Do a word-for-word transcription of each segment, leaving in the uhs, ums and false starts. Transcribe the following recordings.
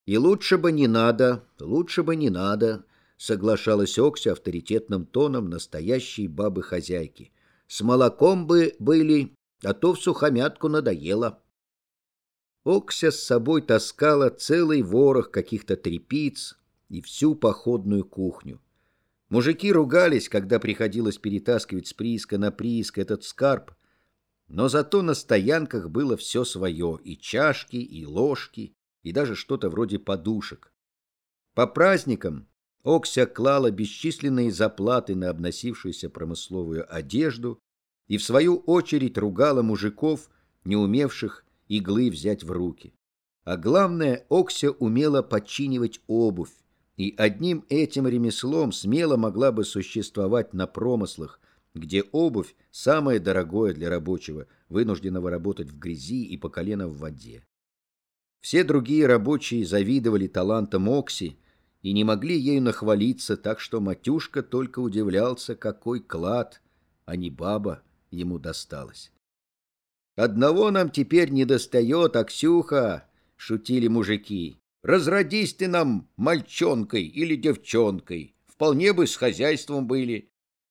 И лучше бы не надо, лучше бы не надо, соглашалась Окся авторитетным тоном настоящей бабы-хозяйки. С молоком бы были, а то в сухомятку надоело. Окся с собой таскала целый ворох каких-то тряпиц и всю походную кухню. Мужики ругались, когда приходилось перетаскивать с прииска на прииск этот скарб, но зато на стоянках было все свое: и чашки, и ложки, и даже что-то вроде подушек. По праздникам Окся клала бесчисленные заплаты на обносившуюся промысловую одежду и в свою очередь ругала мужиков, не умевших иглы взять в руки. А главное, Окся умела подчинивать обувь, и одним этим ремеслом смело могла бы существовать на промыслах, где обувь самое дорогое для рабочего, вынужденного работать в грязи и по колено в воде. Все другие рабочие завидовали талантам Окси и не могли ею нахвалиться, так что Матюшка только удивлялся, какой клад, а не баба, ему досталось. «Одного нам теперь не достает, Оксюха!» — шутили мужики. «Разродись ты нам мальчонкой или девчонкой, вполне бы с хозяйством были».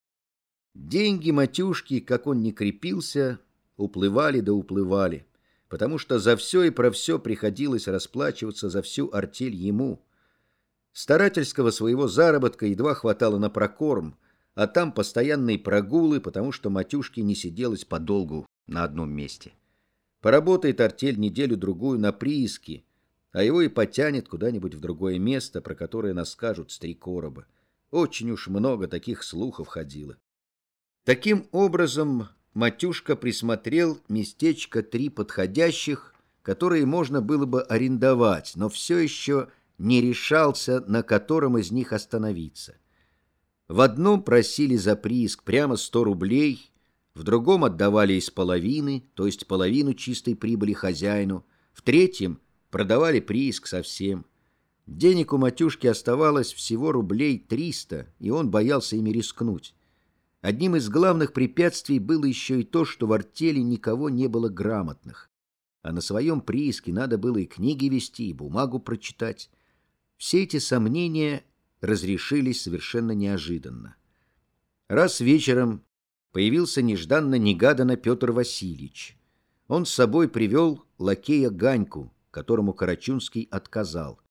Деньги Матюшки, как он ни крепился, уплывали да уплывали, потому что за все и про все приходилось расплачиваться за всю артель ему. Старательского своего заработка едва хватало на прокорм, а там постоянные прогулы, потому что Матюшке не сиделось подолгу на одном месте. Поработает артель неделю-другую на прииске, а его и потянет куда-нибудь в другое место, про которое нас скажут с три короба. Очень уж много таких слухов ходило. Таким образом, Матюшка присмотрел местечко три подходящих, которые можно было бы арендовать, но все еще не решался, на котором из них остановиться. В одном просили за прииск прямо сто рублей, в другом отдавали из половины, то есть половину чистой прибыли хозяину, в третьем продавали прииск совсем. Денег у Матюшки оставалось всего рублей триста, и он боялся ими рискнуть. Одним из главных препятствий было еще и то, что в артели никого не было грамотных, а на своем прииске надо было и книги вести, и бумагу прочитать. Все эти сомнения разрешились совершенно неожиданно. Раз вечером появился нежданно-негаданно Петр Васильевич. Он с собой привел лакея Ганьку, которому Карачунский отказал.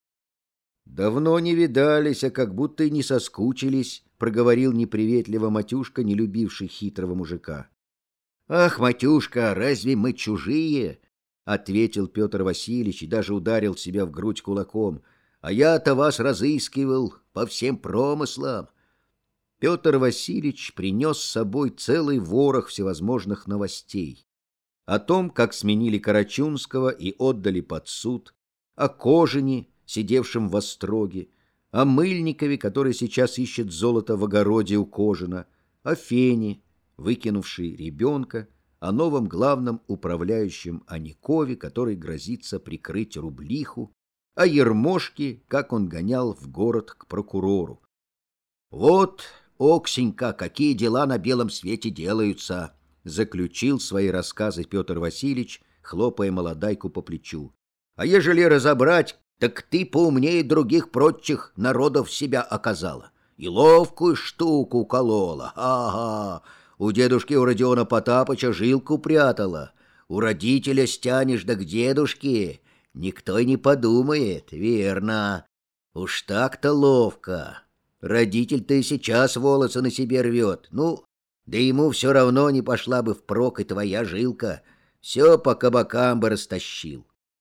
«Давно не видались, а как будто и не соскучились», — проговорил неприветливо Матюшка, не любивший хитрого мужика. «Ах, Матюшка, разве мы чужие?» — ответил Петр Васильевич и даже ударил себя в грудь кулаком. «А я-то вас разыскивал по всем промыслам». Петр Васильевич принес с собой целый ворох всевозможных новостей. О том, как сменили Карачунского и отдали под суд, о Кожине, сидевшем в остроге, о Мыльникове, который сейчас ищет золото в огороде у Кожина, о Фене, выкинувшей ребенка, о новом главном управляющем Аникове, который грозится прикрыть Рублиху, о Ермошке, как он гонял в город к прокурору. «Вот, Оксенька, какие дела на белом свете делаются!» — заключил свои рассказы Петр Васильевич, хлопая молодайку по плечу. «А ежели разобрать, так ты поумнее других прочих народов себя оказала. И ловкую штуку колола. Ага, у дедушки у Родиона Потапыча жилку прятала. У родителя стянешь, да к дедушке. Никто и не подумает, верно. Уж так-то ловко. Родитель-то и сейчас волосы на себе рвет. Ну, да ему все равно не пошла бы впрок и твоя жилка. Все по кабакам бы растащил».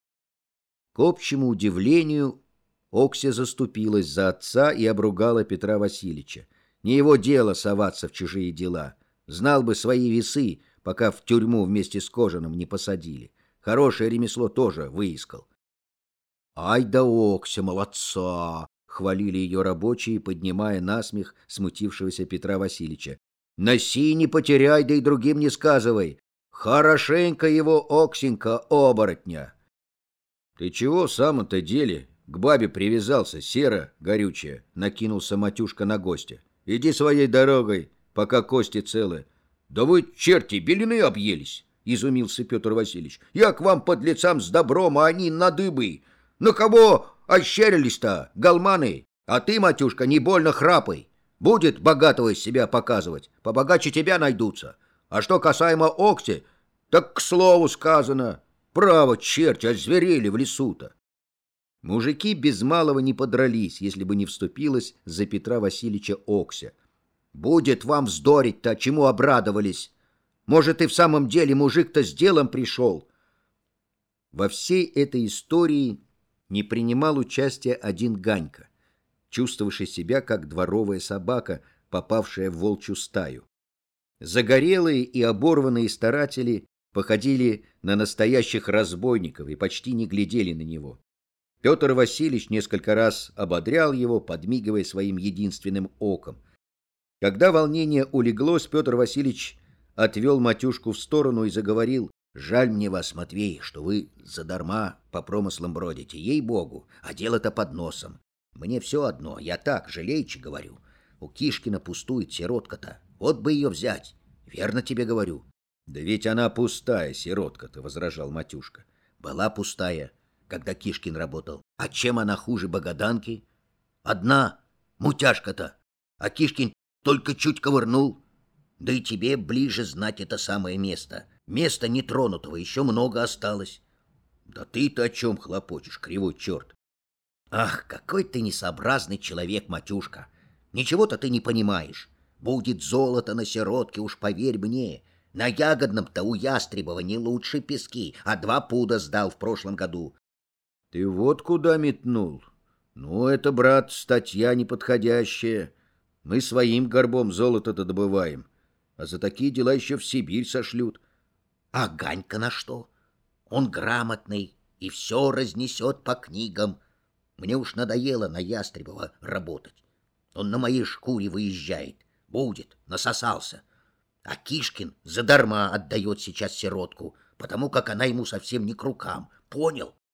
К общему удивлению, Окся заступилась за отца и обругала Петра Васильевича. Не его дело соваться в чужие дела. Знал бы свои весы, пока в тюрьму вместе с Кожаным не посадили. Хорошее ремесло тоже выискал. «Ай да Окся, молодца!» — хвалили ее рабочие, поднимая насмех смутившегося Петра Васильевича. «Носи, не потеряй, да и другим не сказывай. Хорошенько его, Оксенька, оборотня!» «Ты чего в самом-то деле к бабе привязался, сера горючая?» — накинулся Матюшка на гостя. «Иди своей дорогой, пока кости целы». «Да вы, черти, белины объелись!» — изумился Петр Васильевич. «Я к вам, подлецам, с добром, а они на дыбы. На кого ощерились-то, голманы? А ты, матюшка, не больно храпай. Будет богатого из себя показывать, побогаче тебя найдутся. А что касаемо Окси, так к слову сказано. Право, черти, озверели в лесу-то. Мужики без малого не подрались, если бы не вступилась за Петра Васильевича Окся. Будет вам вздорить-то, чему обрадовались. Может, и в самом деле мужик-то с делом пришел. Во всей этой истории не принимал участия один Ганька, чувствовавший себя как дворовая собака, попавшая в волчью стаю. Загорелые и оборванные старатели походили на настоящих разбойников и почти не глядели на него. Петр Васильевич несколько раз ободрял его, подмигивая своим единственным оком. Когда волнение улеглось, Петр Васильевич отвел Матюшку в сторону и заговорил: «Жаль мне вас, Матвей, что вы задарма по промыслам бродите, ей-богу, а дело-то под носом. Мне все одно, я так, жалеючи говорю. У Кишкина пустует сиротка-то, вот бы ее взять, верно тебе говорю». «Да ведь она пустая, сиротка-то», — возражал Матюшка. «Была пустая, когда Кишкин работал. А чем она хуже Богоданки? Одна мутяшка-то, а Кишкин только чуть ковырнул. Да и тебе ближе знать это самое место. Места нетронутого еще много осталось». «Да ты-то о чем хлопочешь, кривой черт?» «Ах, какой ты несообразный человек, Матюшка! Ничего-то ты не понимаешь. Будет золото на сиротке, уж поверь мне. На Ягодном-то у Ястребова не лучше пески, а два пуда сдал в прошлом году». «Ты вот куда метнул? Ну, это, брат, статья неподходящая. Мы своим горбом золото-то добываем, а за такие дела еще в Сибирь сошлют». «А Ганька на что? Он грамотный и все разнесет по книгам. Мне уж надоело на Ястребова работать. Он на моей шкуре выезжает. Будет, насосался. А Кишкин задарма отдает сейчас сиротку, потому как она ему совсем не к рукам. Понял?»